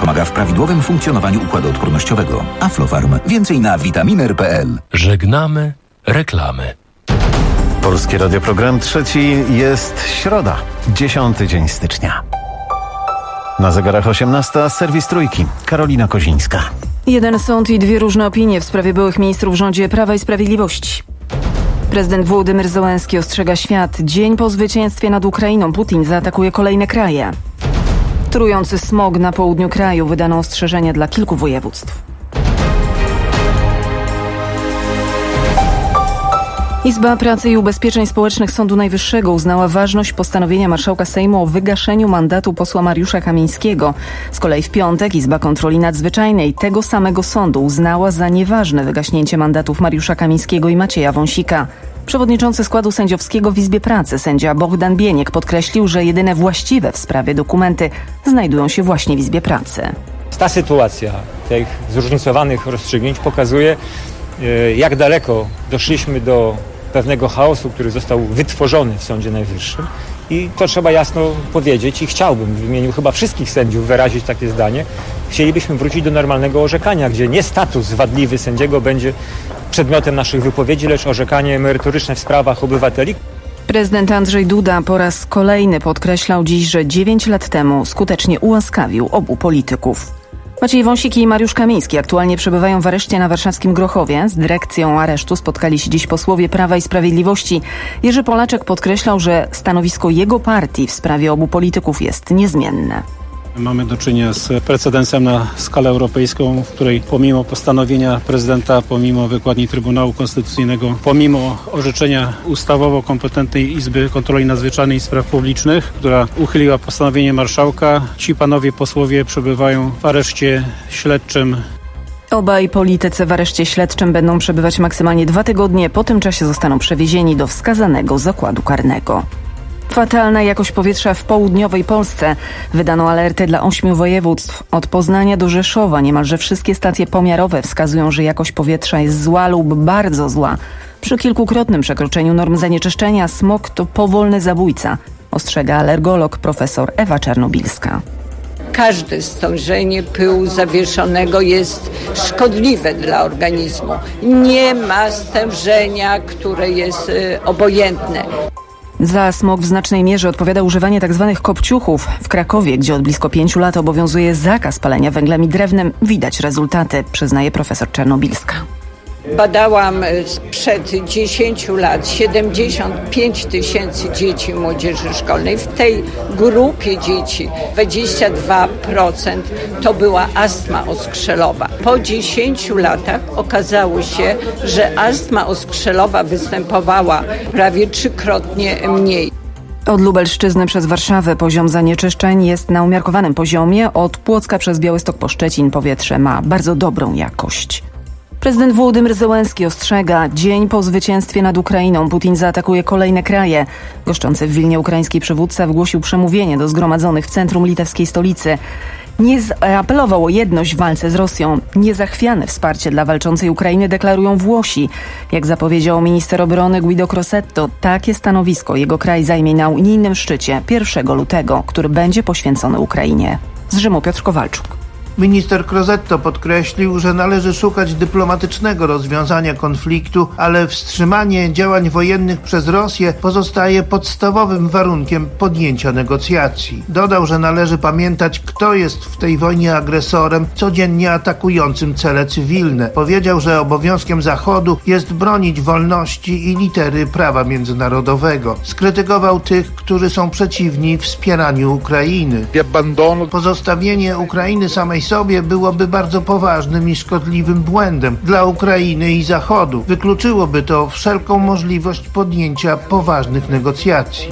Pomaga w prawidłowym funkcjonowaniu układu odpornościowego. Aflofarm. Więcej na vitaminer.pl. Żegnamy reklamy. Polskie Radio Program Trzeci. Jest środa, 10 dzień stycznia. Na zegarach 18, serwis Trójki. Karolina Kozińska. Jeden sąd i dwie różne opinie w sprawie byłych ministrów w rządzie Prawa i Sprawiedliwości. Prezydent Wołodymyr Zełenski ostrzega świat. Dzień po zwycięstwie nad Ukrainą Putin zaatakuje kolejne kraje. Trujący smog na południu kraju. Wydano ostrzeżenia dla kilku województw. Izba Pracy i Ubezpieczeń Społecznych Sądu Najwyższego uznała ważność postanowienia marszałka Sejmu o wygaszeniu mandatu posła Mariusza Kamińskiego. Z kolei w piątek Izba Kontroli Nadzwyczajnej tego samego sądu uznała za nieważne wygaśnięcie mandatów Mariusza Kamińskiego i Macieja Wąsika. Przewodniczący składu sędziowskiego w Izbie Pracy, sędzia Bogdan Bieniek, podkreślił, że jedyne właściwe w sprawie dokumenty znajdują się właśnie w Izbie Pracy. Ta sytuacja tych zróżnicowanych rozstrzygnięć pokazuje, jak daleko doszliśmy do pewnego chaosu, który został wytworzony w Sądzie Najwyższym. I to trzeba jasno powiedzieć i chciałbym w imieniu chyba wszystkich sędziów wyrazić takie zdanie. Chcielibyśmy wrócić do normalnego orzekania, gdzie nie status wadliwy sędziego będzie przedmiotem naszych wypowiedzi, lecz orzekanie merytoryczne w sprawach obywateli. Prezydent Andrzej Duda po raz kolejny podkreślał dziś, że 9 lat temu skutecznie ułaskawił obu polityków. Maciej Wąsik i Mariusz Kamiński aktualnie przebywają w areszcie na warszawskim Grochowie. Z dyrekcją aresztu spotkali się dziś posłowie Prawa i Sprawiedliwości. Jerzy Polaczek podkreślał, że stanowisko jego partii w sprawie obu polityków jest niezmienne. Mamy do czynienia z precedensem na skalę europejską, w której pomimo postanowienia prezydenta, pomimo wykładni Trybunału Konstytucyjnego, pomimo orzeczenia ustawowo kompetentnej Izby Kontroli Nadzwyczajnej i Spraw Publicznych, która uchyliła postanowienie marszałka, ci panowie posłowie przebywają w areszcie śledczym. Obaj politycy w areszcie śledczym będą przebywać maksymalnie 2 tygodnie. Po tym czasie zostaną przewiezieni do wskazanego zakładu karnego. Fatalna jakość powietrza w południowej Polsce. Wydano alerty dla 8 województw. Od Poznania do Rzeszowa niemalże wszystkie stacje pomiarowe wskazują, że jakość powietrza jest zła lub bardzo zła. Przy kilkukrotnym przekroczeniu norm zanieczyszczenia smog to powolny zabójca, ostrzega alergolog profesor Ewa Czarnobilska. Każde stężenie pyłu zawieszonego jest szkodliwe dla organizmu. Nie ma stężenia, które jest obojętne. Za smog w znacznej mierze odpowiada używanie tzw. kopciuchów. W Krakowie, gdzie od blisko 5 lat obowiązuje zakaz palenia węglem i drewnem, widać rezultaty, przyznaje profesor Czarnobilska. Badałam sprzed 10 lat 75 000 dzieci młodzieży szkolnej. W tej grupie dzieci 22% to była astma oskrzelowa. Po 10 latach okazało się, że astma oskrzelowa występowała prawie 3-krotnie mniej. Od Lubelszczyzny przez Warszawę poziom zanieczyszczeń jest na umiarkowanym poziomie. Od Płocka przez Białystok po Szczecin powietrze ma bardzo dobrą jakość. Prezydent Wołodymyr Zełenski ostrzega. Dzień po zwycięstwie nad Ukrainą Putin zaatakuje kolejne kraje. Goszczący w Wilnie ukraiński przywódca wygłosił przemówienie do zgromadzonych w centrum litewskiej stolicy. Apelował o jedność w walce z Rosją. Niezachwiane wsparcie dla walczącej Ukrainy deklarują Włosi. Jak zapowiedział minister obrony Guido Crosetto, takie stanowisko jego kraj zajmie na unijnym szczycie 1 lutego, który będzie poświęcony Ukrainie. Z Rzymu Piotr Kowalczuk. Minister Crosetto podkreślił, że należy szukać dyplomatycznego rozwiązania konfliktu, ale wstrzymanie działań wojennych przez Rosję pozostaje podstawowym warunkiem podjęcia negocjacji. Dodał, że należy pamiętać, kto jest w tej wojnie agresorem, codziennie atakującym cele cywilne. Powiedział, że obowiązkiem Zachodu jest bronić wolności i litery prawa międzynarodowego. Skrytykował tych, którzy są przeciwni wspieraniu Ukrainy. Pozostawienie Ukrainy samej sobie byłoby bardzo poważnym i szkodliwym błędem dla Ukrainy i Zachodu. Wykluczyłoby to wszelką możliwość podjęcia poważnych negocjacji.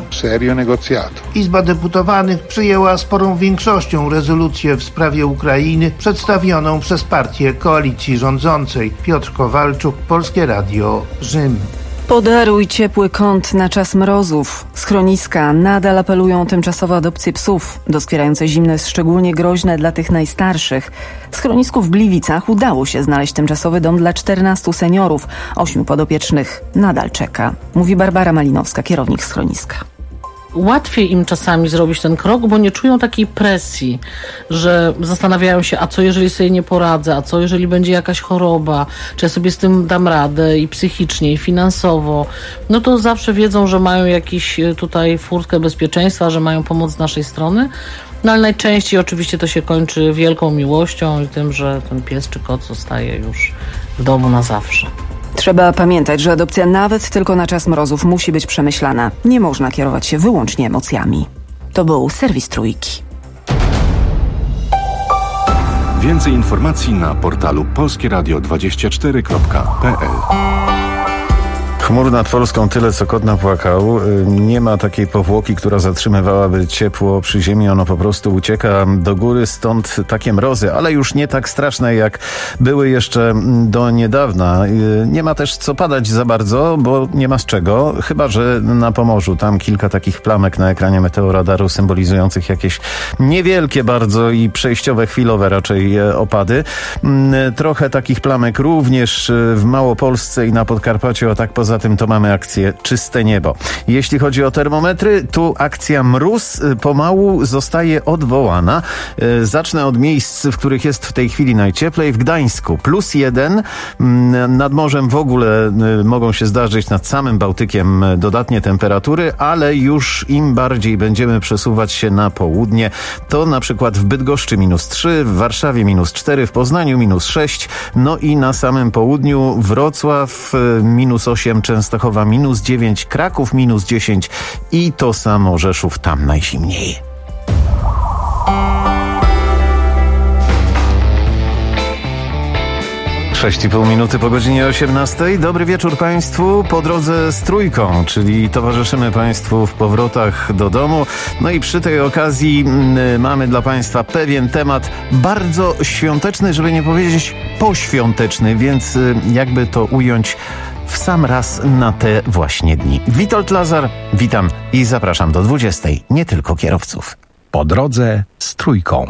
Izba Deputowanych przyjęła sporą większością rezolucję w sprawie Ukrainy przedstawioną przez partię koalicji rządzącej. Piotr Kowalczuk, Polskie Radio, Rzym. Podaruj ciepły kąt na czas mrozów. Schroniska nadal apelują o tymczasową adopcję psów. Doskwierające zimno jest szczególnie groźne dla tych najstarszych. W schronisku w Gliwicach udało się znaleźć tymczasowy dom dla 14 seniorów. 8 podopiecznych nadal czeka. Mówi Barbara Malinowska, kierownik schroniska. łatwiej im czasami zrobić ten krok, bo nie czują takiej presji, że zastanawiają się, a co jeżeli sobie nie poradzę, a co jeżeli będzie jakaś choroba, czy ja sobie z tym dam radę i psychicznie, i finansowo. No to zawsze wiedzą, że mają jakiś tutaj furtkę bezpieczeństwa, że mają pomoc z naszej strony. No ale najczęściej oczywiście to się kończy wielką miłością i tym, że ten pies czy kot zostaje już w domu na zawsze. Trzeba pamiętać, że adopcja nawet tylko na czas mrozów musi być przemyślana. Nie można kierować się wyłącznie emocjami. To był serwis Trójki. Więcej informacji na portalu polskieradio24.pl. Chmur nad Polską tyle, co kot napłakał. Nie ma takiej powłoki, która zatrzymywałaby ciepło przy ziemi. Ono po prostu ucieka do góry, stąd takie mrozy, ale już nie tak straszne, jak były jeszcze do niedawna. Nie ma też co padać za bardzo, bo nie ma z czego, chyba że na Pomorzu. Tam kilka takich plamek na ekranie meteoradaru symbolizujących jakieś niewielkie bardzo i przejściowe, chwilowe raczej opady. Trochę takich plamek również w Małopolsce i na Podkarpaciu, a tak poza tym to mamy akcję Czyste Niebo. Jeśli chodzi o termometry, tu akcja Mróz pomału zostaje odwołana. Zacznę od miejsc, w których jest w tej chwili najcieplej. W Gdańsku +1. Nad morzem w ogóle mogą się zdarzyć, nad samym Bałtykiem dodatnie temperatury, ale już im bardziej będziemy przesuwać się na południe, to na przykład w Bydgoszczy -3, w Warszawie -4, w Poznaniu -6, no i na samym południu Wrocław -8, Częstochowa -9, Kraków -10 i to samo Rzeszów, tam najzimniej. Sześć i pół minuty po godzinie 18. Dobry wieczór Państwu. Po drodze z Trójką, czyli towarzyszymy Państwu w powrotach do domu. No i przy tej okazji mamy dla Państwa pewien temat bardzo świąteczny, żeby nie powiedzieć poświąteczny, więc jakby to ująć w sam raz na te właśnie dni. Witold Lazar, witam i zapraszam do 20. Nie tylko kierowców. Po drodze z Trójką.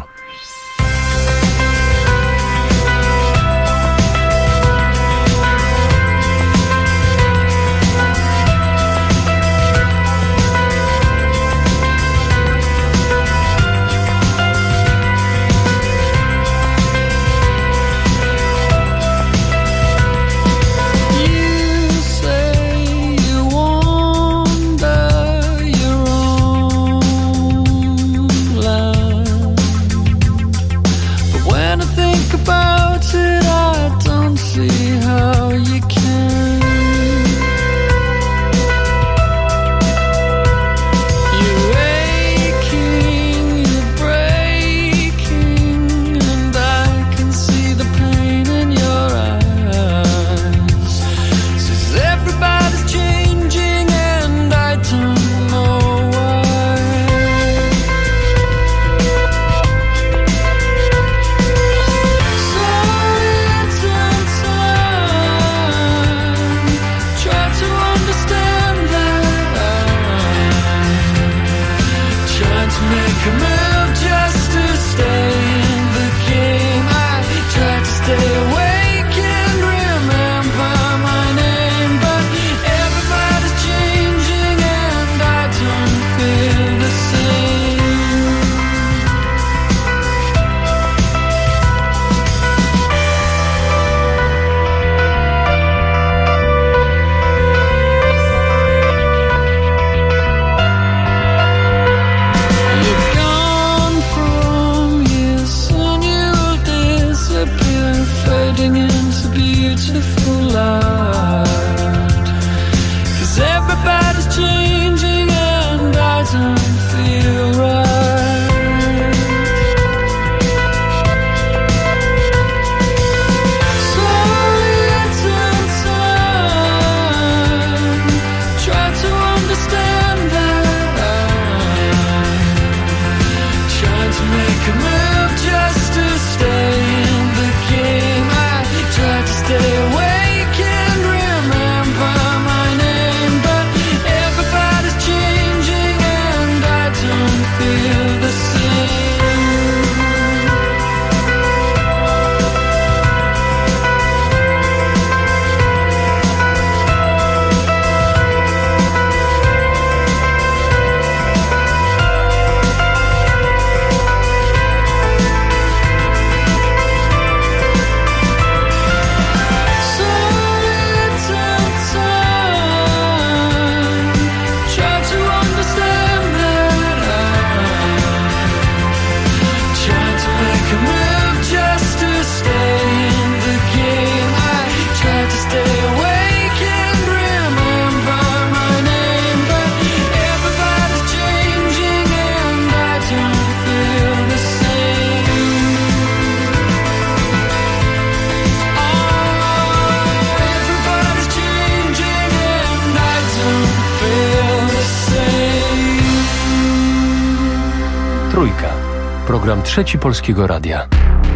program Trzeci Polskiego Radia.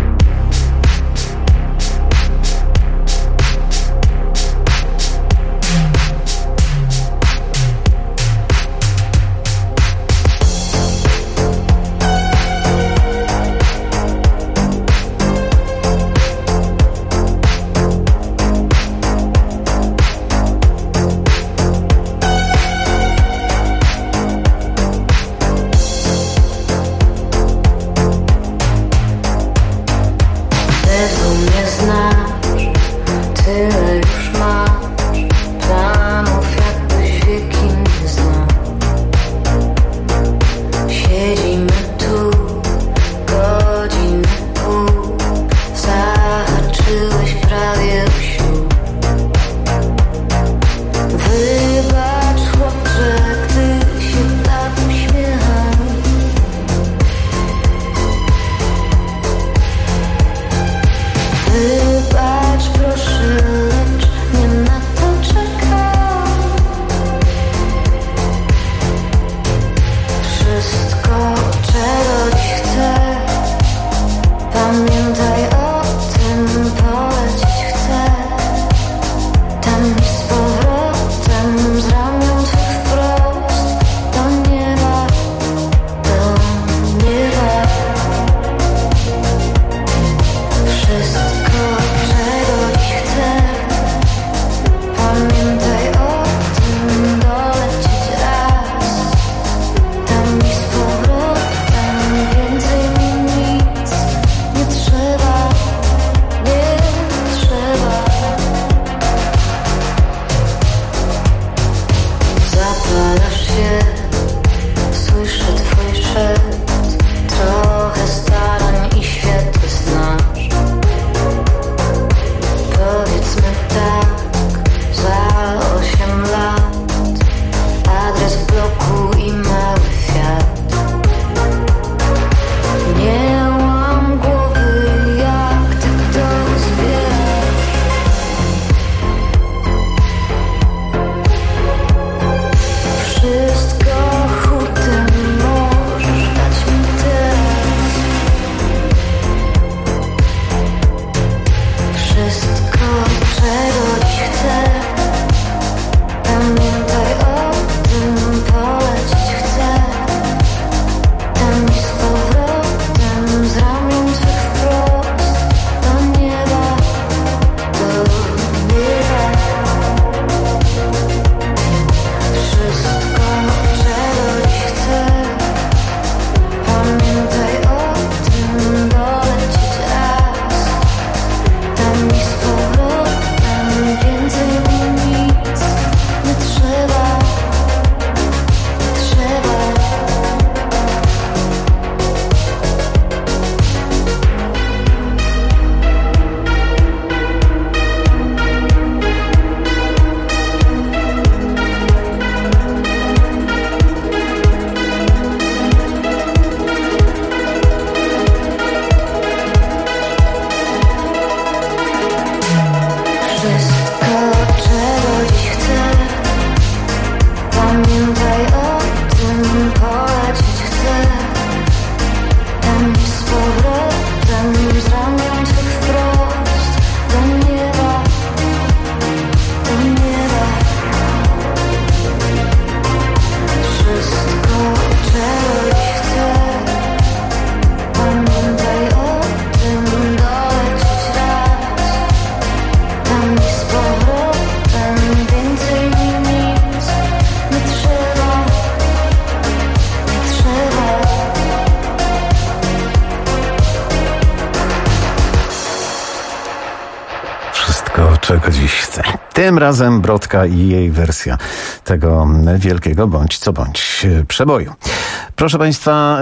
czego dziś chce. Tym razem Brodka i jej wersja tego wielkiego bądź co bądź przeboju. Proszę Państwa,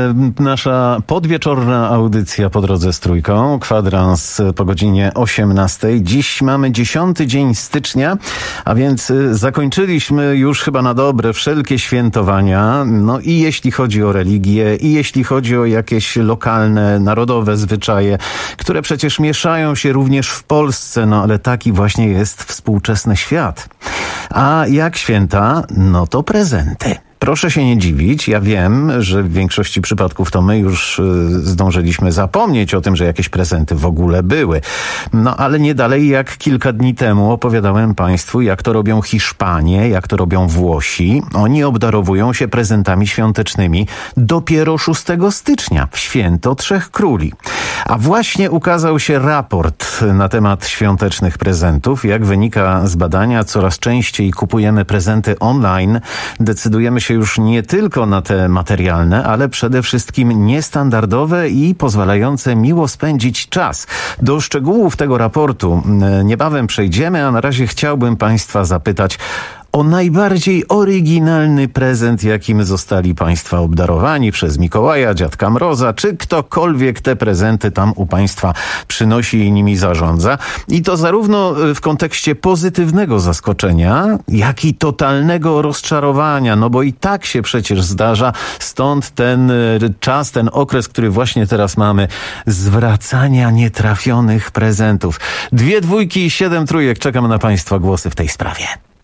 nasza podwieczorna audycja Po drodze z Trójką, kwadrans po godzinie 18. Dziś mamy 10 dzień stycznia, a więc zakończyliśmy już chyba na dobre wszelkie świętowania. No i jeśli chodzi o religię, i jeśli chodzi o jakieś lokalne, narodowe zwyczaje, które przecież mieszają się również w Polsce, no ale taki właśnie jest współczesny świat. A jak święta? No to prezenty. Proszę się nie dziwić, ja wiem, że w większości przypadków to my już zdążyliśmy zapomnieć o tym, że jakieś prezenty w ogóle były. No ale nie dalej jak kilka dni temu opowiadałem Państwu, jak to robią Hiszpanie, jak to robią Włosi. Oni obdarowują się prezentami świątecznymi dopiero 6 stycznia, w święto Trzech Króli. A właśnie ukazał się raport na temat świątecznych prezentów. Jak wynika z badania, coraz częściej kupujemy prezenty online. Decydujemy się już nie tylko na te materialne, ale przede wszystkim niestandardowe i pozwalające miło spędzić czas. Do szczegółów tego raportu niebawem przejdziemy, a na razie chciałbym Państwa zapytać o najbardziej oryginalny prezent, jakim zostali Państwa obdarowani przez Mikołaja, Dziadka Mroza, czy ktokolwiek te prezenty tam u Państwa przynosi i nimi zarządza. I to zarówno w kontekście pozytywnego zaskoczenia, jak i totalnego rozczarowania, no bo i tak się przecież zdarza, stąd ten czas, ten okres, który właśnie teraz mamy, zwracania nietrafionych prezentów. 2 dwójki i 7 trójek. Czekam na Państwa głosy w tej sprawie.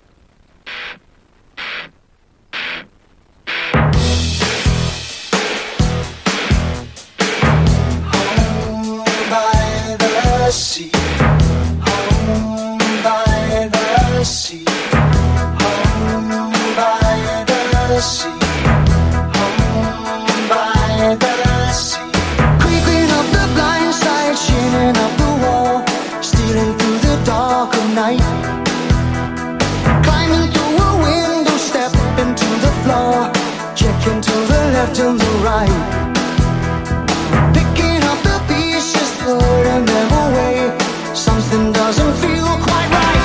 To the right, picking up the pieces, putting them away. Something doesn't feel quite right.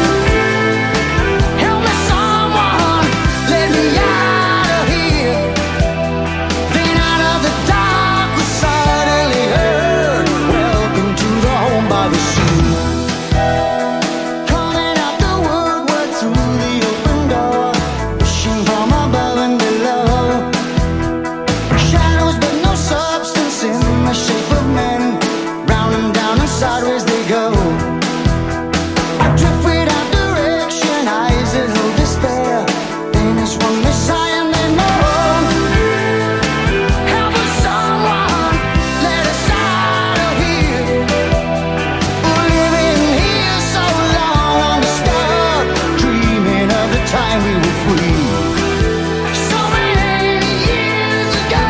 Help me, someone, let me out of here. Then out of the dark we suddenly heard, welcome to the home by the sea. Coming out the woodwork through the open door, wishing from above and below. Shape of men, round and down and sideways they go. Adrift without direction, eyes that hold despair. Then there's one Messiah named Lord. Help us, someone, let us out of here. We're living here so long undisturbed, dreaming of the time we were free. So many years ago,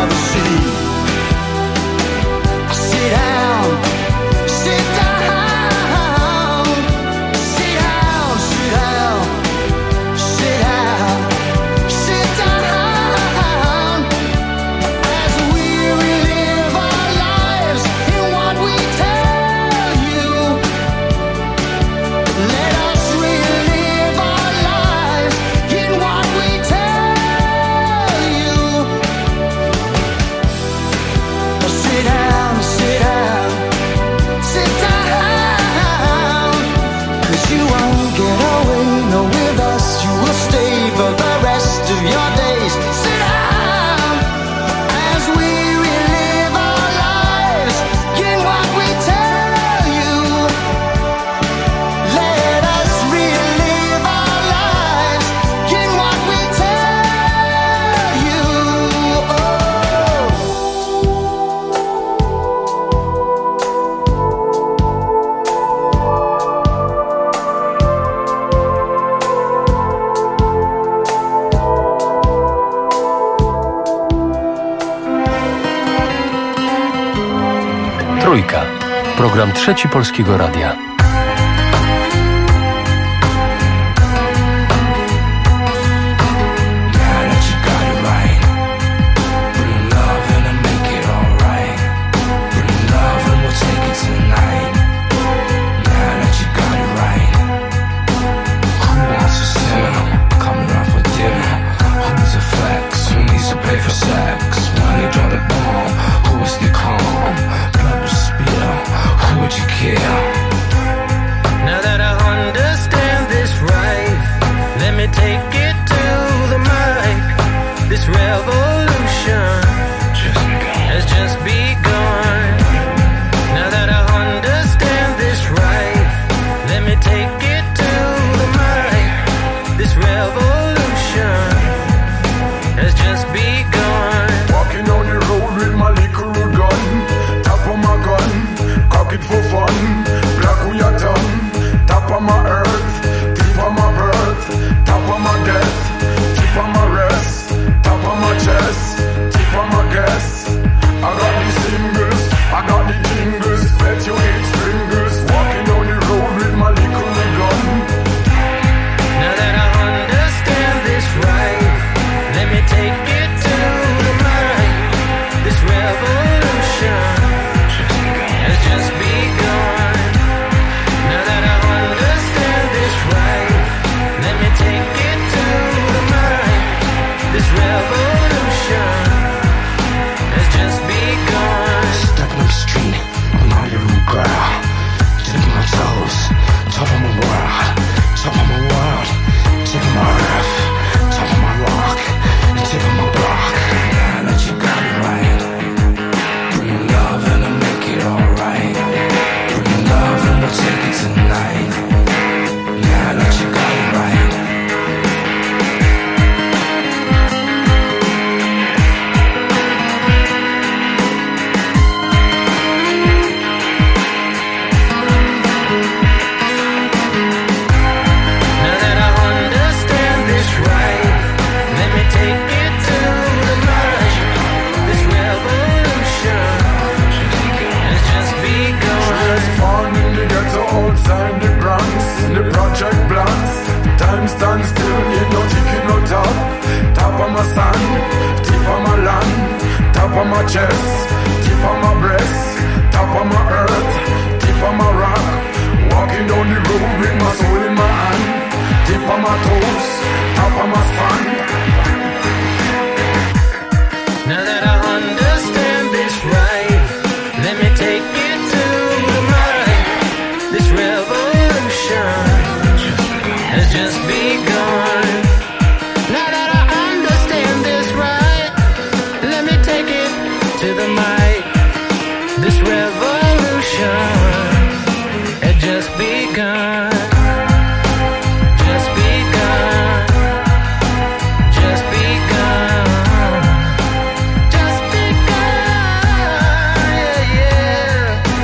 sit down. Trójka. Program Trzeci Polskiego Radia. Now that I understand this right, let me take it to the mic. This revolution has just begun. Now that I understand this right, let me take it to the mic. This revolution has just begun. Walking on the road with my little gun, top of my gun, cock it for fun. Black we are done, top of my earth, tip of my birth, top of my death, tip of my rest, top of my chest, tip of my guess. I got the singles, I got the jingles, bet you hate stringers. Walking on the road with my little gun. Now that I understand this right, let me take it to the mic. This revolution has just begun. Now that I understand this right, let me take it to the mic. This revolution has just begun. Stepping up the street, I'm on your root ground. Tipping my toes, top of my world, top of my world, tip of my earth, top of my rock, tip of my block. Now that you got it right, bring love and I'll make it alright. Bring love and we'll take it tonight. Now that you got it right. Now that I understand this right, let me take it to the mic. This revolution has just begun. Born in the ghetto outside the Bronx, the project blocks. Time stands still, ain't no ticking no top. Top of my sun, tip of my land, top of my chest, tip of my breast, top of my earth, tip of my rock. Walking down the road with my soul in my hand, tip of my toes, top of my span. Now that I understand this right, let me take it to the mic. This revolution has just begun. Now that I understand this right, let me take it to the mic. This revolution has just begun. Just begun. Just begun. Just begun. Yeah, yeah.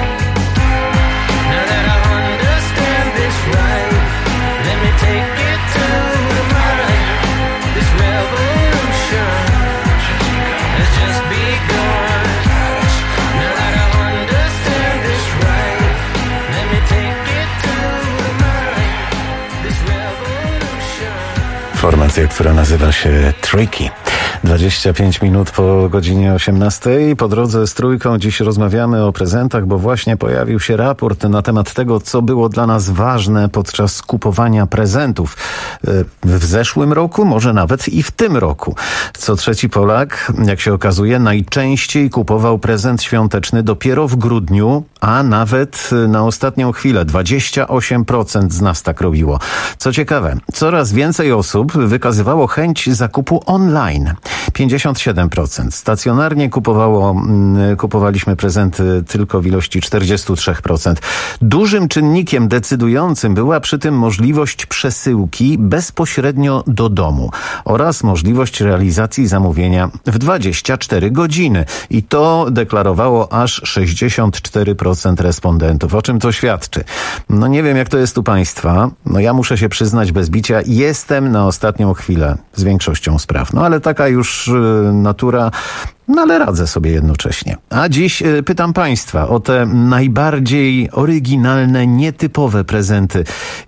Now that I understand this right, let me take it to the mic. This revolution has just begun. Now that I understand this right, let me take it to the mic. This revolution. Formacja, która nazywa się Tricky. 25 minut po godzinie 18. Po drodze z Trójką dziś rozmawiamy o prezentach, bo właśnie pojawił się raport na temat tego, co było dla nas ważne podczas kupowania prezentów. W zeszłym roku, może nawet i w tym roku. Co trzeci Polak, jak się okazuje, najczęściej kupował prezent świąteczny dopiero w grudniu, a nawet na ostatnią chwilę. 28% z nas tak robiło. Co ciekawe, coraz więcej osób wykazywało chęć zakupu online. 57%. Stacjonarnie kupowaliśmy prezenty tylko w ilości 43%. Dużym czynnikiem decydującym była przy tym możliwość przesyłki bezpośrednio do domu oraz możliwość realizacji zamówienia w 24 godziny. I to deklarowało aż 64% respondentów. O czym to świadczy? No nie wiem, jak to jest u państwa. No ja muszę się przyznać bez bicia, jestem na ostatnią chwilę z większością spraw. No ale taka już już natura, no ale radzę sobie jednocześnie. A dziś pytam Państwa o te najbardziej oryginalne, nietypowe prezenty,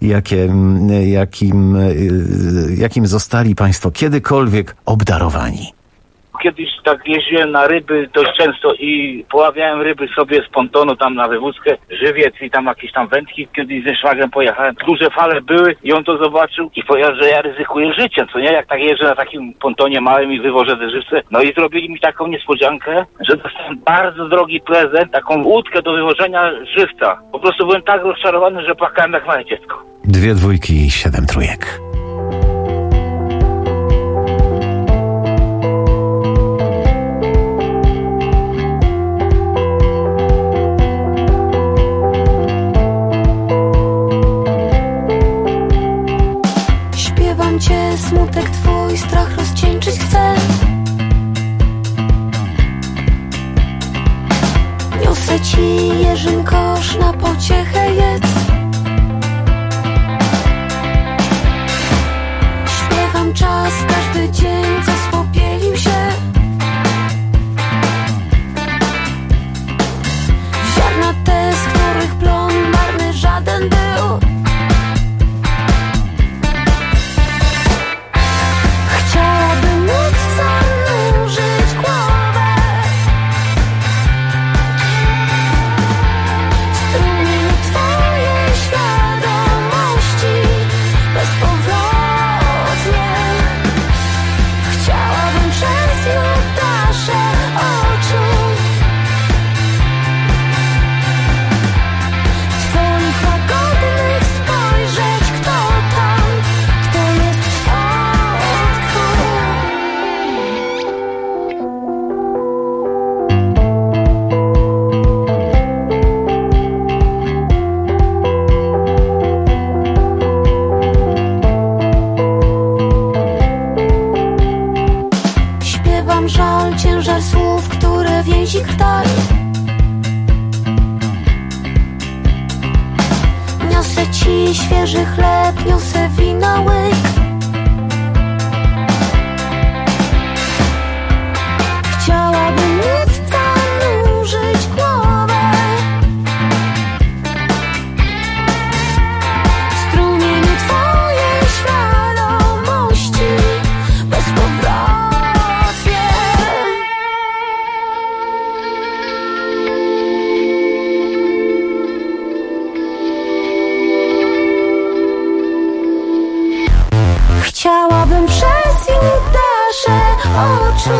jakim zostali Państwo kiedykolwiek obdarowani. Kiedyś tak jeździłem na ryby dość często i poławiałem ryby sobie z pontonu tam na wywózkę, żywiec i tam jakieś tam wędki. Kiedyś ze szwagrem pojechałem, duże fale były i on to zobaczył i powiedział, że ja ryzykuję życiem, co nie? Jak tak jeżdżę na takim pontonie małym i wywożę te żywce. No i zrobili mi taką niespodziankę, że dostałem bardzo drogi prezent, taką łódkę do wywożenia żywca. Po prostu byłem tak rozczarowany, że płakałem jak małe dziecko. 2 dwójki i 7 trójek. Smutek twój, strach rozcieńczyć chcę. Niosę ci jeżyn kosz, na pociechę jedz. Śpiewam czas, każdy dzień, co spopielił się. Ziarna te, z których plon marny żaden był. Niosę ci świeży chleb, niosę wina łyk. Chciałabym móc zanurzyć głowę w strumieniu twojej świadomości bezpowrotnie. Chciałabym przez nasze oczu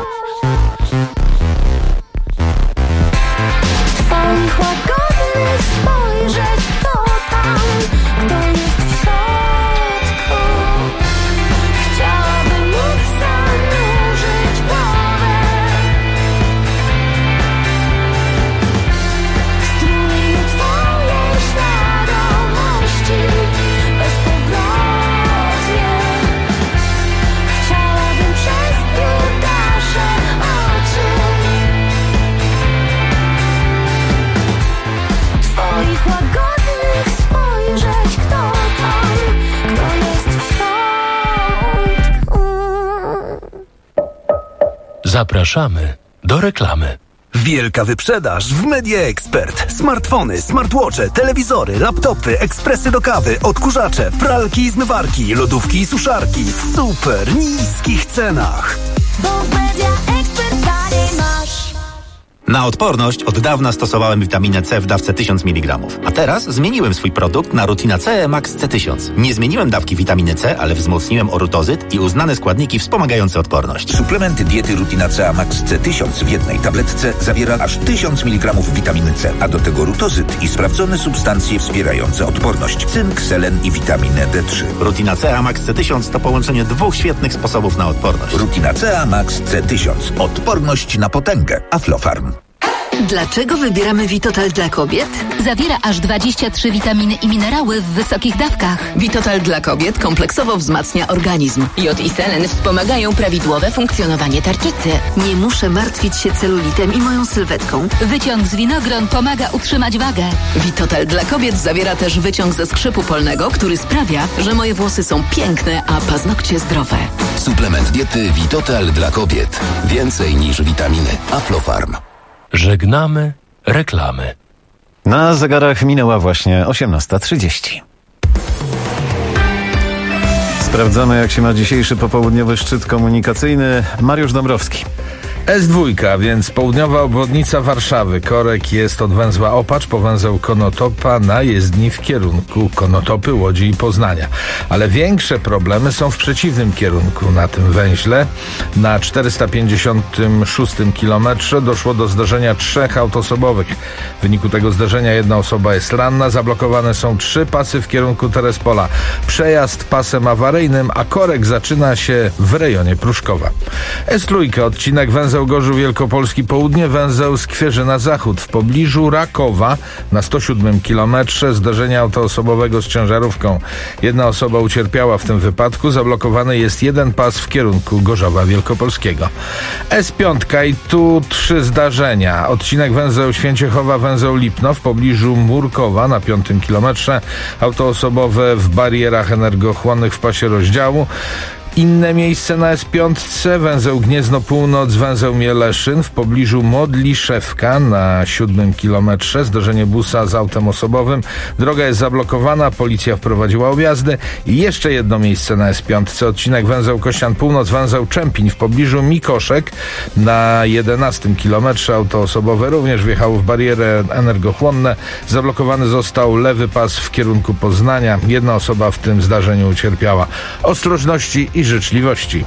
twoich łagodnych spojrzeć, kto tam, kto jest w środku. Chciałabym móc zanurzyć głowę w strumieniu twojej świadomości bezpowrotnie. Chciałabym przez nasze oczy twoich łagodnych spojrzeć, kto tam, kto jest w środku. Zapraszamy do reklamy. Wielka wyprzedaż w Media Expert. Smartfony, smartwatche, telewizory, laptopy, ekspresy do kawy, odkurzacze, pralki i zmywarki, lodówki i suszarki w super niskich cenach. Bo w Media Expert taniej masz. Na odporność od dawna stosowałem witaminę C w dawce 1000 mg. A teraz zmieniłem swój produkt na Rutina C Max C1000. Nie zmieniłem dawki witaminy C, ale wzmocniłem orutozyt i uznane składniki wspomagające odporność. Suplement diety Rutina C Max C1000 w jednej tabletce zawiera aż 1000 mg witaminy C, a do tego rutozyt i sprawdzone substancje wspierające odporność: cynk, selen i witaminę D3. Rutina C Max C1000 to połączenie dwóch świetnych sposobów na odporność. Rutina C Max C1000. Odporność na potęgę. Aflofarm. Dlaczego wybieramy Vitotal dla kobiet? Zawiera aż 23 witaminy i minerały w wysokich dawkach. Vitotal dla kobiet kompleksowo wzmacnia organizm. Jod i selen wspomagają prawidłowe funkcjonowanie tarczycy. Nie muszę martwić się celulitem i moją sylwetką. Wyciąg z winogron pomaga utrzymać wagę. Vitotal dla kobiet zawiera też wyciąg ze skrzypu polnego, który sprawia, że moje włosy są piękne, a paznokcie zdrowe. Suplement diety Vitotal dla kobiet. Więcej niż witaminy. Aflofarm. Żegnamy reklamy. Na zegarach minęła właśnie 18:30. Sprawdzamy, jak się ma dzisiejszy popołudniowy szczyt komunikacyjny. Mariusz Dąbrowski. S2, więc południowa obwodnica Warszawy. Korek jest od węzła Opacz po węzeł Konotopa na jezdni w kierunku Konotopy, Łodzi i Poznania. Ale większe problemy są w przeciwnym kierunku na tym węźle. Na 456 kilometrze doszło do zdarzenia 3 aut osobowych. W wyniku tego zdarzenia jedna osoba jest ranna. Zablokowane są 3 pasy w kierunku Terespola. Przejazd pasem awaryjnym, a korek zaczyna się w rejonie Pruszkowa. S3, odcinek węzeł Gorzów Wielkopolski Południe, węzeł Skwierzyna Zachód. W pobliżu Rakowa na 107 kilometrze zdarzenia autoosobowego z ciężarówką. Jedna osoba ucierpiała w tym wypadku. Zablokowany jest jeden pas w kierunku Gorzowa Wielkopolskiego. S5 i tu 3 zdarzenia. Odcinek węzeł Święciechowa, węzeł Lipno w pobliżu Murkowa na 5 kilometrze. Auto osobowe w barierach energochłonnych w pasie rozdziału. Inne miejsce na S5, węzeł Gniezno Północ, węzeł Mieleszyn w pobliżu Modliszewka na 7 kilometrze. Zdarzenie busa z autem osobowym. Droga jest zablokowana, policja wprowadziła objazdy. I jeszcze jedno miejsce na S5, odcinek węzeł Kościan Północ, węzeł Czempiń w pobliżu Mikoszek na 11 kilometrze. Auto osobowe również wjechało w barierę energochłonne. Zablokowany został lewy pas w kierunku Poznania. Jedna osoba w tym zdarzeniu ucierpiała. Ostrożności i życzliwości.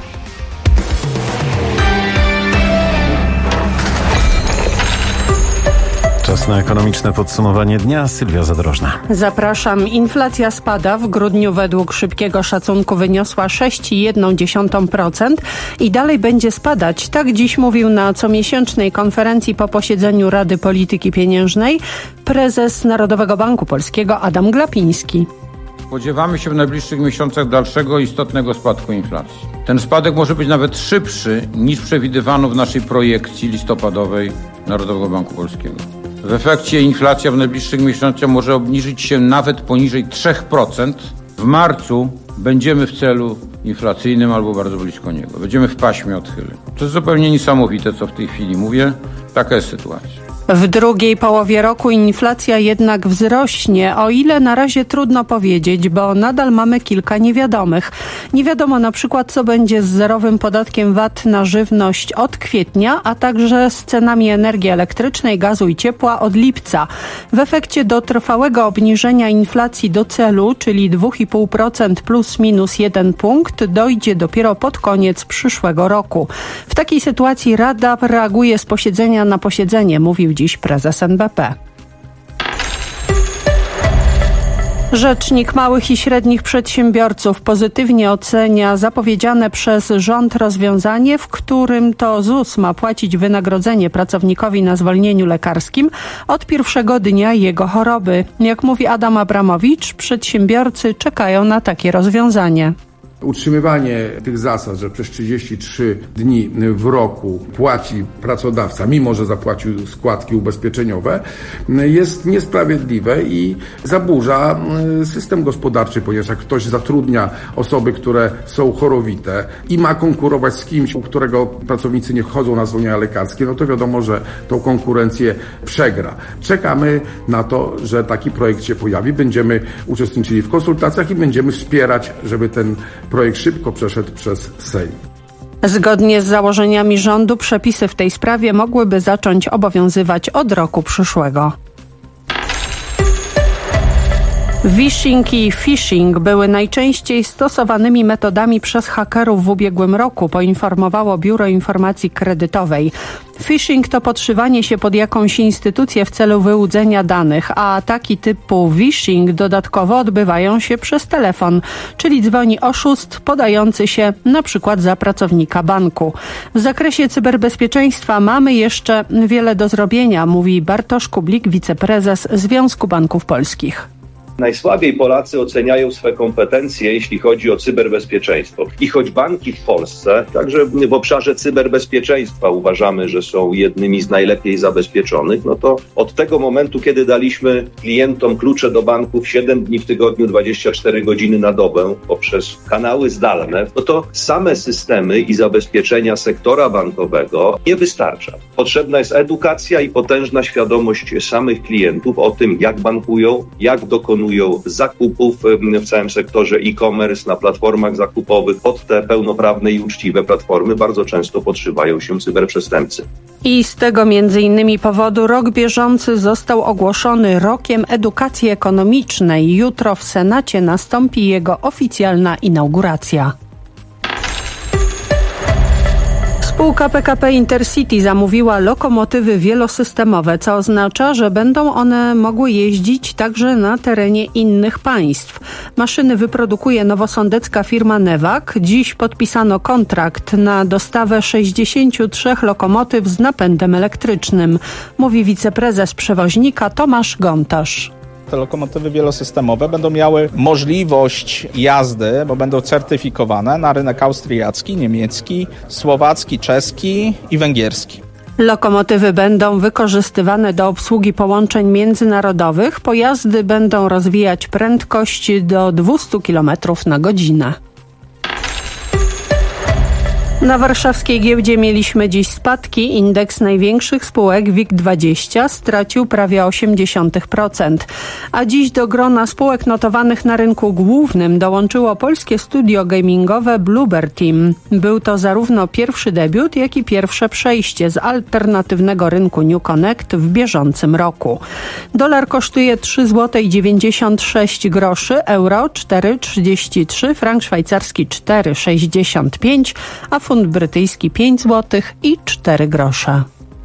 Czas na ekonomiczne podsumowanie dnia. Sylwia Zadrożna. Zapraszam. Inflacja spada. W grudniu według szybkiego szacunku wyniosła 6,1% i dalej będzie spadać. Tak dziś mówił na comiesięcznej konferencji po posiedzeniu Rady Polityki Pieniężnej prezes Narodowego Banku Polskiego Adam Glapiński. Spodziewamy się w najbliższych miesiącach dalszego istotnego spadku inflacji. Ten spadek może być nawet szybszy niż przewidywano w naszej projekcji listopadowej Narodowego Banku Polskiego. W efekcie inflacja w najbliższych miesiącach może obniżyć się nawet poniżej 3%. W marcu będziemy w celu inflacyjnym albo bardzo blisko niego. Będziemy w paśmie odchyleń. To jest zupełnie niesamowite, co w tej chwili mówię. Taka jest sytuacja. W drugiej połowie roku inflacja jednak wzrośnie, o ile na razie trudno powiedzieć, bo nadal mamy kilka niewiadomych. Nie wiadomo na przykład, co będzie z zerowym podatkiem VAT na żywność od kwietnia, a także z cenami energii elektrycznej, gazu i ciepła od lipca. W efekcie do trwałego obniżenia inflacji do celu, czyli 2,5% plus minus 1 punkt, dojdzie dopiero pod koniec przyszłego roku. W takiej sytuacji Rada reaguje z posiedzenia na posiedzenie, mówił dziś prezes NBP. Rzecznik małych i średnich przedsiębiorców pozytywnie ocenia zapowiedziane przez rząd rozwiązanie, w którym to ZUS ma płacić wynagrodzenie pracownikowi na zwolnieniu lekarskim od pierwszego dnia jego choroby. Jak mówi Adam Abramowicz, przedsiębiorcy czekają na takie rozwiązanie. Utrzymywanie tych zasad, że przez 33 dni w roku płaci pracodawca, mimo że zapłacił składki ubezpieczeniowe, jest niesprawiedliwe i zaburza system gospodarczy, ponieważ jak ktoś zatrudnia osoby, które są chorowite i ma konkurować z kimś, u którego pracownicy nie chodzą na zwolnienia lekarskie, no to wiadomo, że tą konkurencję przegra. Czekamy na to, że taki projekt się pojawi. Będziemy uczestniczyli w konsultacjach i będziemy wspierać, żeby ten projekt szybko przeszedł przez Sejm. Zgodnie z założeniami rządu przepisy w tej sprawie mogłyby zacząć obowiązywać od roku przyszłego. Vishing i phishing były najczęściej stosowanymi metodami przez hakerów w ubiegłym roku, poinformowało Biuro Informacji Kredytowej. Phishing to podszywanie się pod jakąś instytucję w celu wyłudzenia danych, a ataki typu phishing dodatkowo odbywają się przez telefon, czyli dzwoni oszust podający się na przykład za pracownika banku. W zakresie cyberbezpieczeństwa mamy jeszcze wiele do zrobienia, mówi Bartosz Kublik, wiceprezes Związku Banków Polskich. Najsłabiej Polacy oceniają swe kompetencje, jeśli chodzi o cyberbezpieczeństwo. I choć banki w Polsce, także w obszarze cyberbezpieczeństwa uważamy, że są jednymi z najlepiej zabezpieczonych, no to od tego momentu, kiedy daliśmy klientom klucze do banków 7 dni w tygodniu, 24 godziny na dobę poprzez kanały zdalne, no to same systemy i zabezpieczenia sektora bankowego nie wystarcza. Potrzebna jest edukacja i potężna świadomość samych klientów o tym, jak bankują, jak dokonują zakupów w całym sektorze e-commerce, na platformach zakupowych. Pod te pełnoprawne i uczciwe platformy bardzo często podszywają się cyberprzestępcy. I z tego m.in. powodu rok bieżący został ogłoszony rokiem edukacji ekonomicznej. Jutro w Senacie nastąpi jego oficjalna inauguracja. Spółka PKP Intercity zamówiła lokomotywy wielosystemowe, co oznacza, że będą one mogły jeździć także na terenie innych państw. Maszyny wyprodukuje nowosądecka firma Newag. Dziś podpisano kontrakt na dostawę 63 lokomotyw z napędem elektrycznym, mówi wiceprezes przewoźnika Tomasz Gontarz. Te lokomotywy wielosystemowe będą miały możliwość jazdy, bo będą certyfikowane na rynek austriacki, niemiecki, słowacki, czeski i węgierski. Lokomotywy będą wykorzystywane do obsługi połączeń międzynarodowych. Pojazdy będą rozwijać prędkość do 200 km na godzinę. Na warszawskiej giełdzie mieliśmy dziś spadki. Indeks największych spółek WIG20 stracił prawie 0,8%. A dziś do grona spółek notowanych na rynku głównym dołączyło polskie studio gamingowe Bloober Team. Był to zarówno pierwszy debiut, jak i pierwsze przejście z alternatywnego rynku New Connect w bieżącym roku. Dolar kosztuje 3,96 zł, euro 4,33, frank szwajcarski 4,65, a funt brytyjski 5 zł i 4 grosze.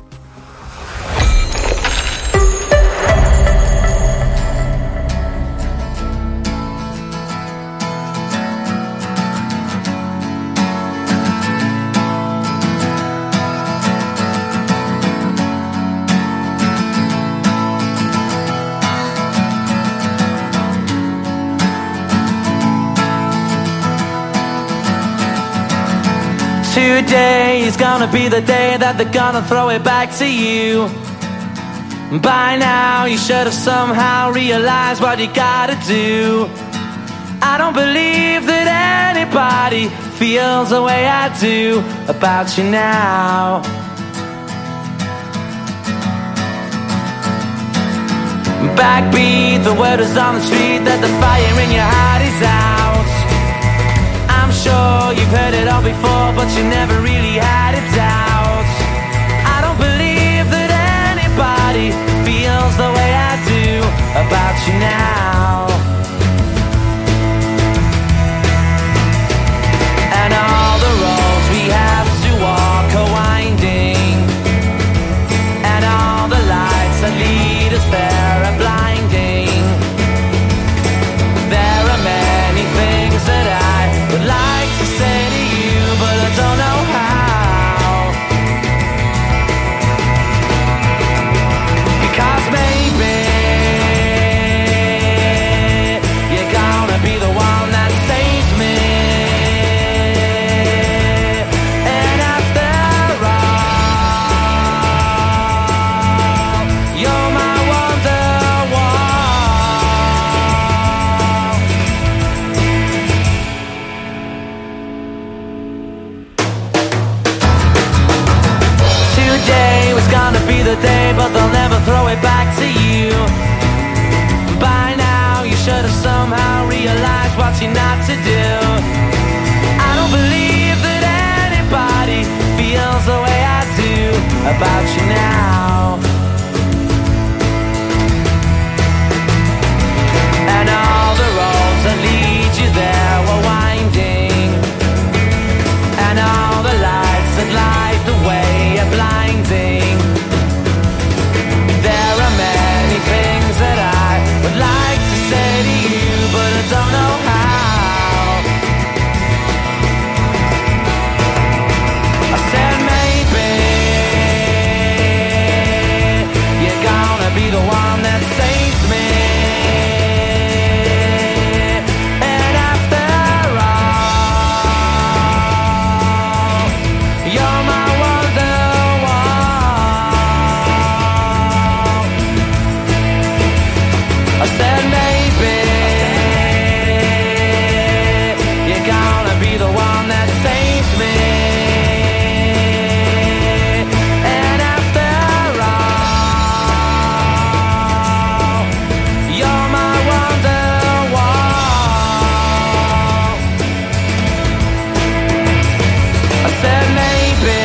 Today is gonna be the day that they're gonna throw it back to you. By now you should have somehow realized what you gotta do. I don't believe that anybody feels the way I do about you now. Backbeat, the word is on the street that the fire in your heart is out. I'm sure you've heard it all before, but you never really had a doubt. I don't believe that anybody feels the way I do about you now. And all the roads we have to walk are winding, and all the lights that lead us there are blinding. There are many things that I would like to say to you, but I don't know how. Because maybe you're gonna be the one that saves me. And after all, you're my wonderwall. Today was gonna be the day, but they'll never throw it back to you. By now you should have somehow realized what you're not to do. I don't believe that anybody feels the way I do about you now. And all but I don't know how. I said maybe you're gonna be the one that saves me. And after all, you're my wonderwall. I said maybe you're gonna be the one that saves me. And after all, you're my wonderwall. I said maybe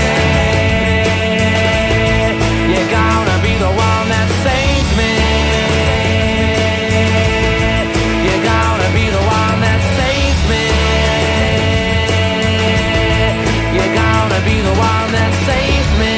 you're gonna be the one that saves me. You're gonna be the one that saves me. You're gonna be the one that saves me.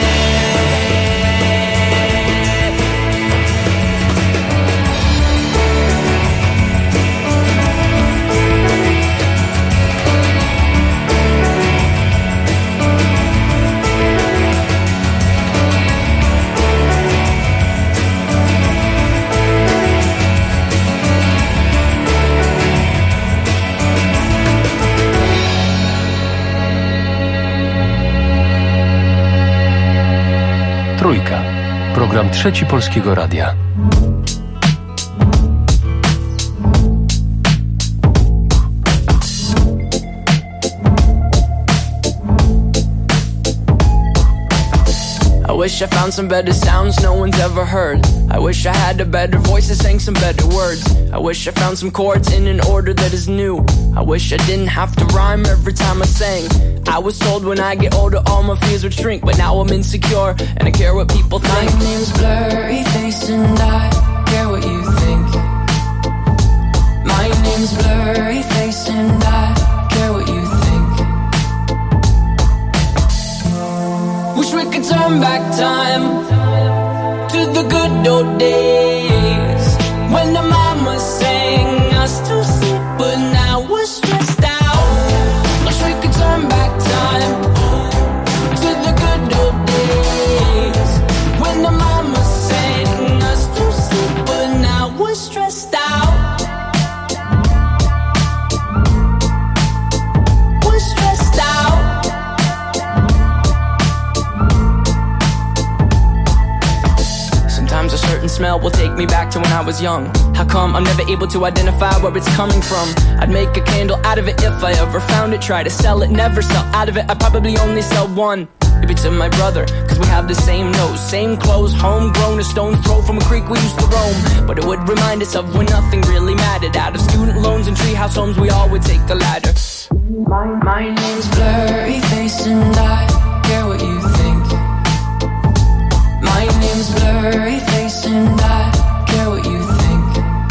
Trójka. Program Trzeci Polskiego Radia. I wish I found some better sounds no one's ever heard. I wish I had a better voice and sang some better words. I wish I found some chords in an order that is new. I wish I didn't have to rhyme every time I sang. I was told when I get older all my fears would shrink, but now I'm insecure and I care what people think. My name's Blurry Face and I care what you think. My name's Blurry Face and I care what you think. Wish we could turn back time to the good old days when the mama sang us to sleep, but now we're stressed out. Wish we could turn back time to the good old days when the mama sang us to sleep, but now we're stressed out. We're stressed out. Sometimes a certain smell will take me back to when I was young. How come I'm never able to identify where it's coming from? I'd make a candle out of it if I ever found it. Try to sell it, never sell out of it. I'd probably only sell one. Maybe to my brother, cause we have the same nose, same clothes, homegrown, a stone's throw from a creek we used to roam. But it would remind us of when nothing really mattered. Out of student loans and treehouse homes, we all would take the ladder. My name's Blurry Face and I care what you think. My name's Blurry Face and I care what you think.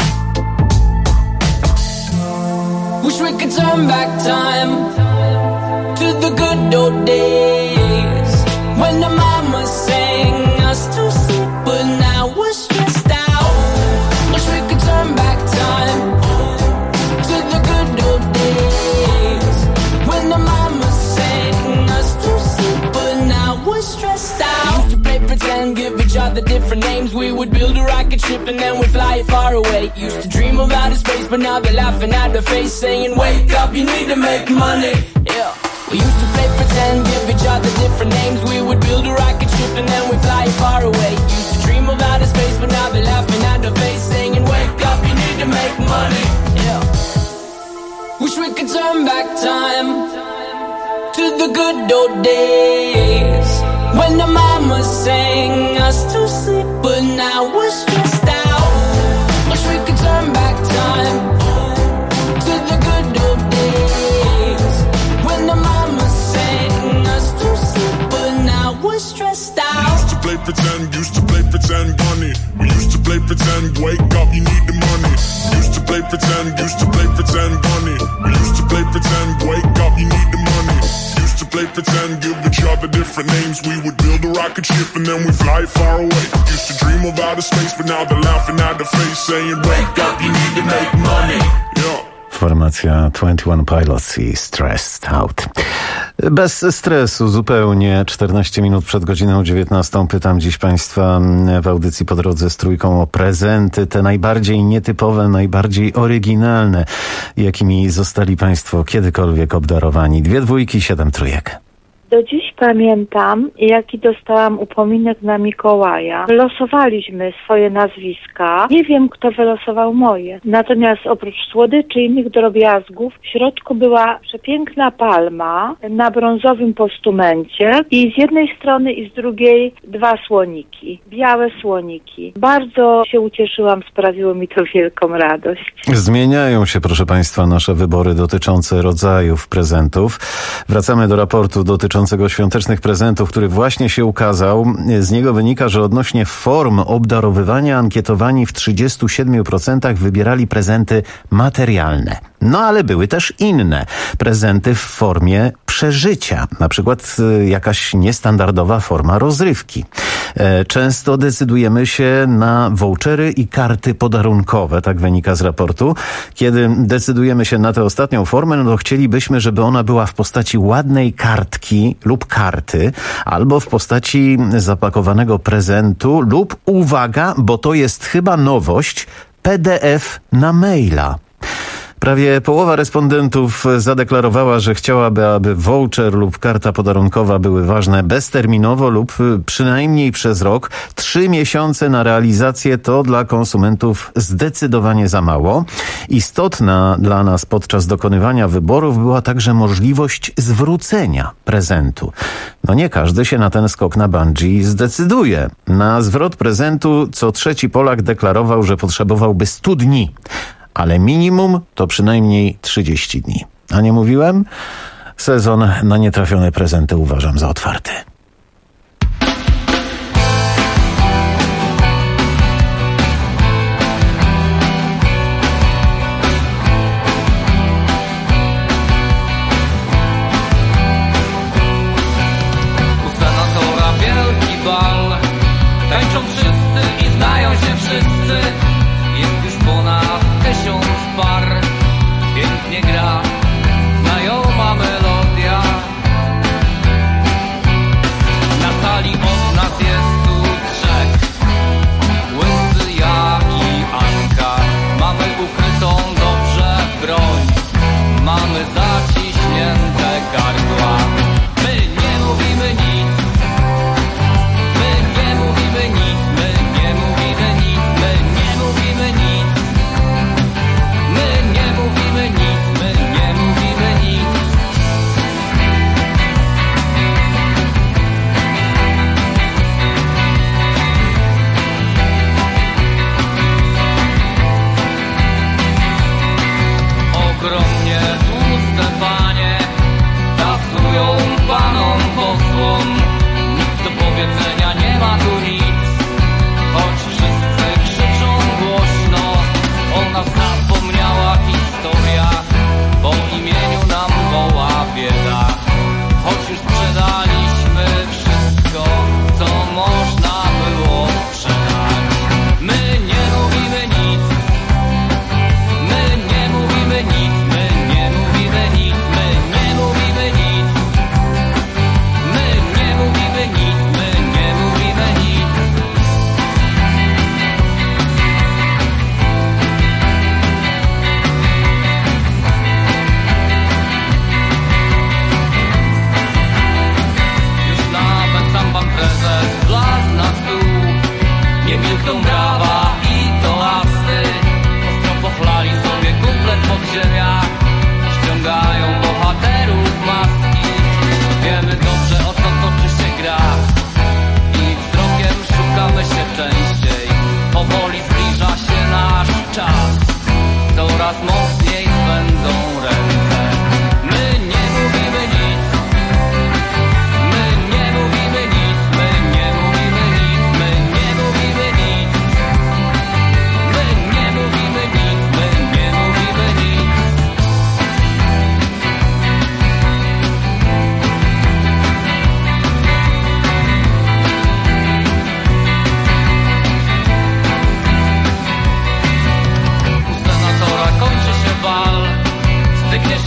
Wish we could turn back time to the good old days when the mama sang us to sleep, but now we're stressed out. Wish we could turn back time to the good old days when the mama sang us to sleep, but now we're stressed out. Used to play pretend, give each other different names. We would build a rocket ship and then we'd fly it far away. Used to dream of outer space, but now they're laughing at the face, saying, wake up, you need to make money. Yeah. We used to play pretend, give each other different names. We would build a rocket ship and then we'd fly it far away. Used to dream of outer space, but now they're laughing at the face, saying, wake up, you need to make money. Yeah. Wish we could turn back time to the good old days when the mama sang us to sleep, but now we're stressed out. Wish we could turn back time to the good old days when the mama sang us to sleep, but now we're stressed out. Used to play pretend, bunny. We used to play pretend, wake up, you need the money. Used to play pretend, bunny. We used to play pretend, wake up, you need the money. Used to play pretend, give each other different names. We would build a rocket ship and then we fly far away. Used to dream of outer space, but now they're laughing at the face, saying, wake up, you need to make money. Formacja 21 Pilots i Stressed Out. Bez stresu zupełnie. 14 minut przed godziną 19 pytam dziś Państwa w audycji Po drodze z Trójką o prezenty, te najbardziej nietypowe, najbardziej oryginalne, jakimi zostali Państwo kiedykolwiek obdarowani. 2 dwójki, 7 trójek. Do dziś pamiętam, jaki dostałam upominek na Mikołaja. Wylosowaliśmy swoje nazwiska. Nie wiem, kto wylosował moje. Natomiast oprócz słodyczy i innych drobiazgów, w środku była przepiękna palma na brązowym postumencie i z jednej strony i z drugiej 2 słoniki. Białe słoniki. Bardzo się ucieszyłam, sprawiło mi to wielką radość. Zmieniają się, proszę Państwa, nasze wybory dotyczące rodzajów prezentów. Wracamy do raportu dotyczącego świątecznych prezentów, który właśnie się ukazał. Z niego wynika, że odnośnie form obdarowywania ankietowani w 37% wybierali prezenty materialne. No ale były też inne prezenty w formie przeżycia, na przykład jakaś niestandardowa forma rozrywki. Często decydujemy się na vouchery i karty podarunkowe, tak wynika z raportu. Kiedy decydujemy się na tę ostatnią formę, no to chcielibyśmy, żeby ona była w postaci ładnej kartki lub karty, albo w postaci zapakowanego prezentu lub, uwaga, bo to jest chyba nowość, PDF na maila. Prawie połowa respondentów zadeklarowała, że chciałaby, aby voucher lub karta podarunkowa były ważne bezterminowo lub przynajmniej przez rok. 3 miesiące na realizację to dla konsumentów zdecydowanie za mało. Istotna dla nas podczas dokonywania wyborów była także możliwość zwrócenia prezentu. No nie każdy się na ten skok na bungee zdecyduje. Na zwrot prezentu co 3 Polak deklarował, że potrzebowałby 100 dni. Ale minimum to przynajmniej 30 dni. A nie mówiłem? Sezon na nietrafione prezenty uważam za otwarty. U senatora wielki bal, tańczą wszyscy i znają się wszyscy. Jest już ponad 1000 par, pięknie gra znajoma melodia.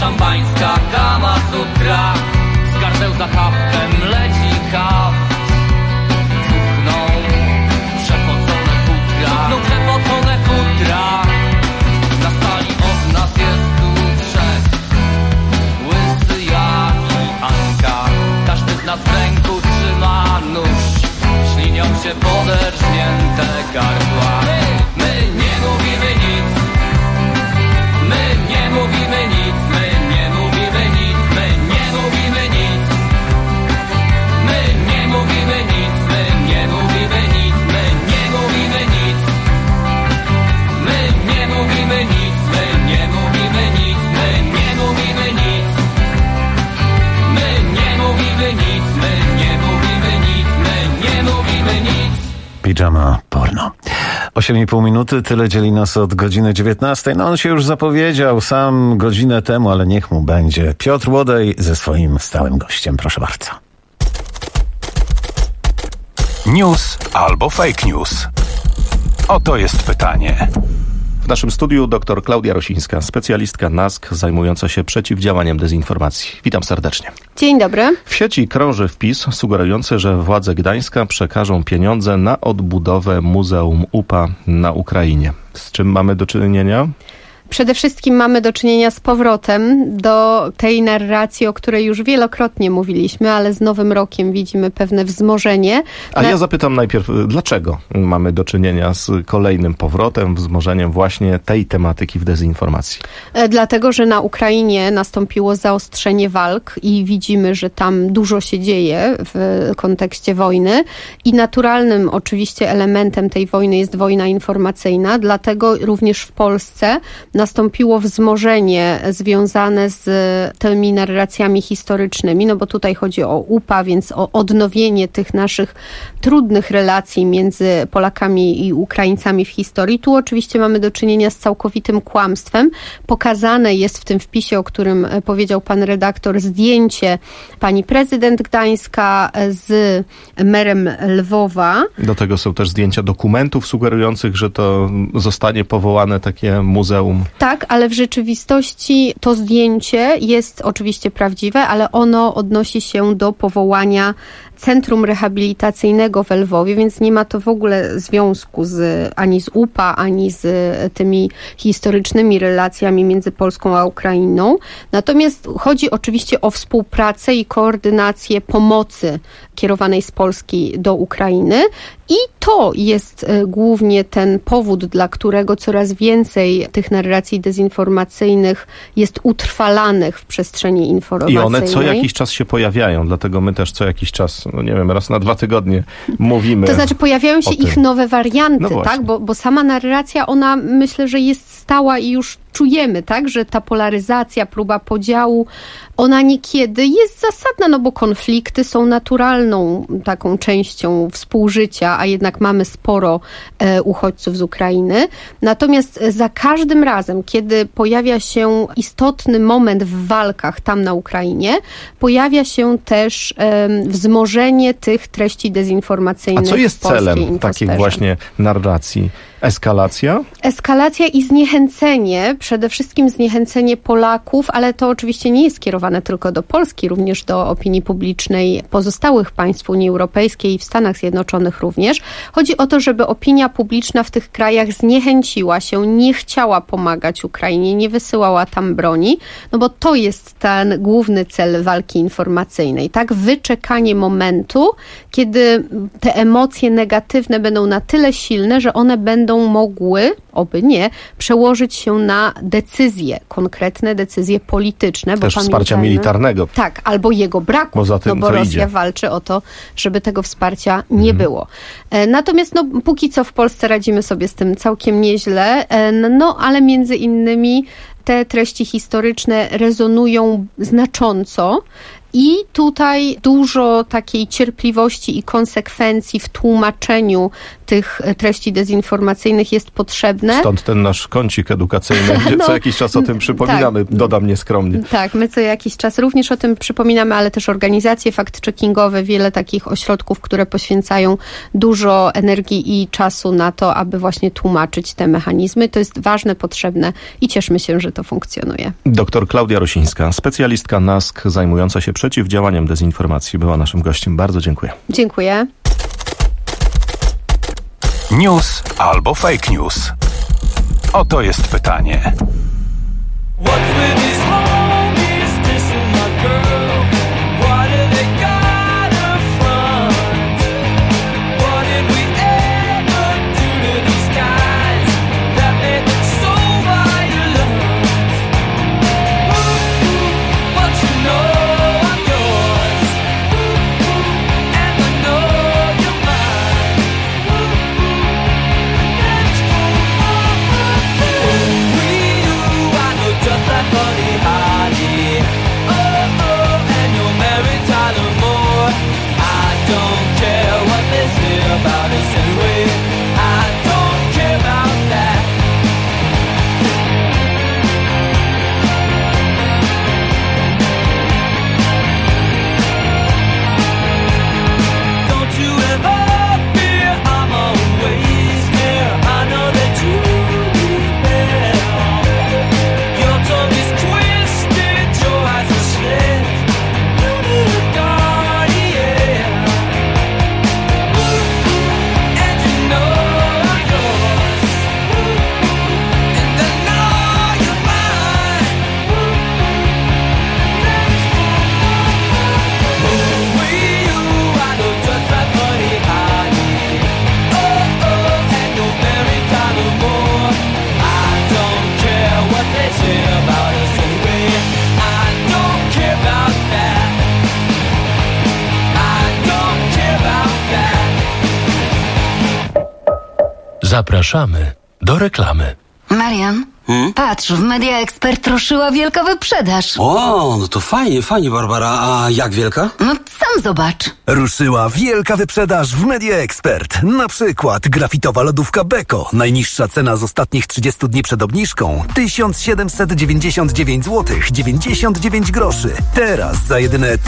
szampańska Kama Sutra. Z gardeł za haftem leci haft. Cuchną przepocone futra. Na sali od nas jest tu trzech. Łysy, ja i Anka. Każdy z nas w ręku trzyma nóż. Ślinią się poderżnięte gardła. My nie mówimy nic. My nie mówimy nic. My nie mówimy nic. My nie mówimy nic. My nie mówimy nic. My nie mówimy nic. My nie mówimy nic. My nie mówimy nic. My nie mówimy nic. My nie mówimy nic. My nie mówimy nic. My nie mówimy nic. My nie mówimy nic. Pijama porno. 8,5 minuty, tyle dzieli nas od godziny 19. No on się już zapowiedział sam godzinę temu, ale niech mu będzie. Piotr Łodej ze swoim stałym gościem. Proszę bardzo. News albo fake news? Oto jest pytanie. W naszym studiu dr Klaudia Rosińska, specjalistka NASK zajmująca się przeciwdziałaniem dezinformacji. Witam serdecznie. Dzień dobry. W sieci krąży wpis sugerujący, że władze Gdańska przekażą pieniądze na odbudowę Muzeum UPA na Ukrainie. Z czym mamy do czynienia? Przede wszystkim mamy do czynienia z powrotem do tej narracji, o której już wielokrotnie mówiliśmy, ale z Nowym Rokiem widzimy pewne wzmożenie. Ja zapytam najpierw, dlaczego mamy do czynienia z kolejnym powrotem, wzmożeniem właśnie tej tematyki w dezinformacji? Dlatego, że na Ukrainie nastąpiło zaostrzenie walk i widzimy, że tam dużo się dzieje w kontekście wojny i naturalnym oczywiście elementem tej wojny jest wojna informacyjna, dlatego również w Polsce nastąpiło wzmożenie związane z tymi narracjami historycznymi, no bo tutaj chodzi o UPA, więc o odnowienie tych naszych trudnych relacji między Polakami i Ukraińcami w historii. Tu oczywiście mamy do czynienia z całkowitym kłamstwem. Pokazane jest w tym wpisie, o którym powiedział pan redaktor, zdjęcie pani prezydent Gdańska z merem Lwowa. Do tego są też zdjęcia dokumentów sugerujących, że to zostanie powołane takie muzeum. Tak, ale w rzeczywistości to zdjęcie jest oczywiście prawdziwe, ale ono odnosi się do powołania Centrum Rehabilitacyjnego w Lwowie, więc nie ma to w ogóle związku ani z UPA, ani z tymi historycznymi relacjami między Polską a Ukrainą. Natomiast chodzi oczywiście o współpracę i koordynację pomocy kierowanej z Polski do Ukrainy i to jest głównie ten powód, dla którego coraz więcej tych narracji dezinformacyjnych jest utrwalanych w przestrzeni informacyjnej. I one co jakiś czas się pojawiają, dlatego my też co jakiś czas, no nie wiem, raz na 2 tygodnie mówimy. To znaczy pojawiają się ich nowe warianty, no tak? Bo sama narracja, ona myślę, że jest stała i już czujemy, tak, że ta polaryzacja, próba podziału, ona niekiedy jest zasadna, no bo konflikty są naturalną taką częścią współżycia, a jednak mamy sporo uchodźców z Ukrainy. Natomiast za każdym razem, kiedy pojawia się istotny moment w walkach tam na Ukrainie, pojawia się też wzmożenie tych treści dezinformacyjnych. A co jest celem takiej właśnie narracji? Eskalacja? Eskalacja i zniechęcenie, przede wszystkim zniechęcenie Polaków, ale to oczywiście nie jest kierowane tylko do Polski, również do opinii publicznej pozostałych państw Unii Europejskiej i w Stanach Zjednoczonych również. Chodzi o to, żeby opinia publiczna w tych krajach zniechęciła się, nie chciała pomagać Ukrainie, nie wysyłała tam broni, no bo to jest ten główny cel walki informacyjnej, tak? Wyczekanie momentu, kiedy te emocje negatywne będą na tyle silne, że one będą mogły, oby nie, przełożyć się na decyzje, konkretne decyzje polityczne. Też wsparcia militarnego. Tak, albo jego braku, bo Rosja walczy o to, żeby tego wsparcia nie było. Natomiast póki co w Polsce radzimy sobie z tym całkiem nieźle, ale między innymi te treści historyczne rezonują znacząco I tutaj dużo takiej cierpliwości i konsekwencji w tłumaczeniu tych treści dezinformacyjnych jest potrzebne. Stąd ten nasz kącik edukacyjny, gdzie co jakiś czas o tym przypominamy, tak. Dodam nieskromnie. Tak, my co jakiś czas również o tym przypominamy, ale też organizacje fact-checkingowe, wiele takich ośrodków, które poświęcają dużo energii i czasu na to, aby właśnie tłumaczyć te mechanizmy. To jest ważne, potrzebne i cieszmy się, że to funkcjonuje. Doktor Klaudia Rosińska, specjalistka NASK zajmująca się przeciwdziałaniem dezinformacji, była naszym gościem. Bardzo dziękuję. Dziękuję. News albo fake news? Oto jest pytanie. Zapraszamy do reklamy. Marian, patrz, w Media Expert ruszyła wielka wyprzedaż. O, no to fajnie, Barbara. A jak wielka? No sam zobacz. Ruszyła wielka wyprzedaż w Media Expert. Na przykład grafitowa lodówka Beko. Najniższa cena z ostatnich 30 dni przed obniżką 1799 zł 99 groszy. Teraz za jedyne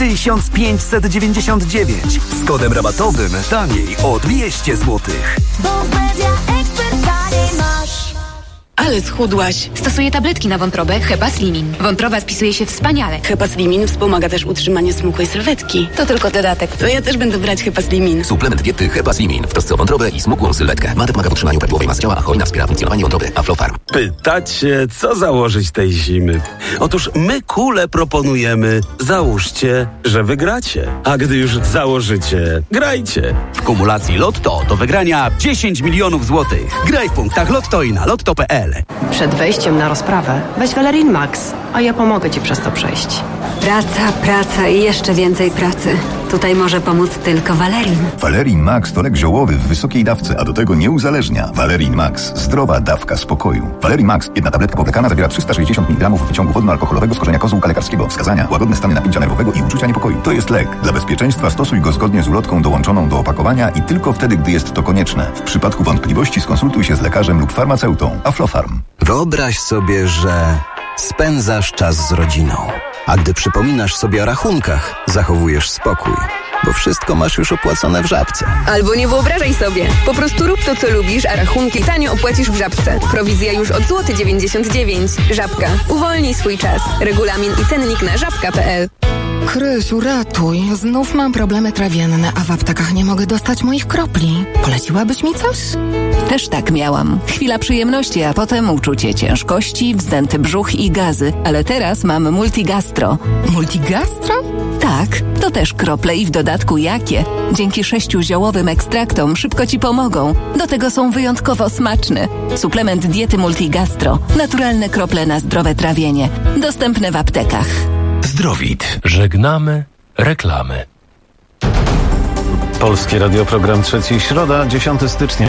1599. Z kodem rabatowym taniej o 200 zł. Bo w Media Expert taniej masz. Ale schudłaś. Stosuję tabletki na wątrobę Hepaslimin. Wątroba spisuje się wspaniale. Hepaslimin wspomaga też utrzymanie smukłej sylwetki. To tylko dodatek. To ja też będę brać Hepaslimin. Suplement diety Hepaslimin w trosce o wątrobę i smukłą sylwetkę. Ma pomaga w utrzymaniu prawidłowej masy ciała, a hojna wspiera funkcjonowanie wątroby. Aflofarm. Pytacie, co założyć tej zimy? Otóż my Kule proponujemy. Załóżcie, że wygracie. A gdy już założycie, grajcie. W kumulacji Lotto do wygrania 10 milionów złotych. Graj w punktach Lotto i na lotto.pl. Przed wejściem na rozprawę weź Valerin Max, a ja pomogę ci przez to przejść. Praca i jeszcze więcej pracy. Tutaj może pomóc tylko Valerin. Valerin Max to lek ziołowy w wysokiej dawce, a do tego nie uzależnia. Valerin Max. Zdrowa dawka spokoju. Valerin Max. Jedna tabletka powlekana zawiera 360 mg wyciągu wodno-alkoholowego z korzenia kozłka lekarskiego. Wskazania: łagodne stany napięcia nerwowego i uczucia niepokoju. To jest lek. Dla bezpieczeństwa stosuj go zgodnie z ulotką dołączoną do opakowania i tylko wtedy, gdy jest to konieczne. W przypadku wątpliwości skonsultuj się z lekarzem lub farmaceutą. Aflofarm. Wyobraź sobie, że spędzasz czas z rodziną, a gdy przypominasz sobie o rachunkach, zachowujesz spokój, bo wszystko masz już opłacone w Żabce. Albo nie wyobrażaj sobie. Po prostu rób to, co lubisz, a rachunki tanio opłacisz w Żabce. Prowizja już od złoty 99 zł. Żabka. Uwolnij swój czas. Regulamin i cennik na żabka.pl. Krysiu, ratuj. Znów mam problemy trawienne, a w aptekach nie mogę dostać moich kropli. Poleciłabyś mi coś? Też tak miałam. Chwila przyjemności, a potem uczucie ciężkości, wzdęty brzuch i gazy. Ale teraz mam Multigastro. Multigastro? Tak, to też krople i w dodatku jakie. Dzięki 6 ziołowym ekstraktom szybko ci pomogą. Do tego są wyjątkowo smaczne. Suplement diety Multigastro. Naturalne krople na zdrowe trawienie. Dostępne w aptekach. Zdrowit. Żegnamy reklamy. Polskie Radio, program Trzeci, środa, 10 stycznia.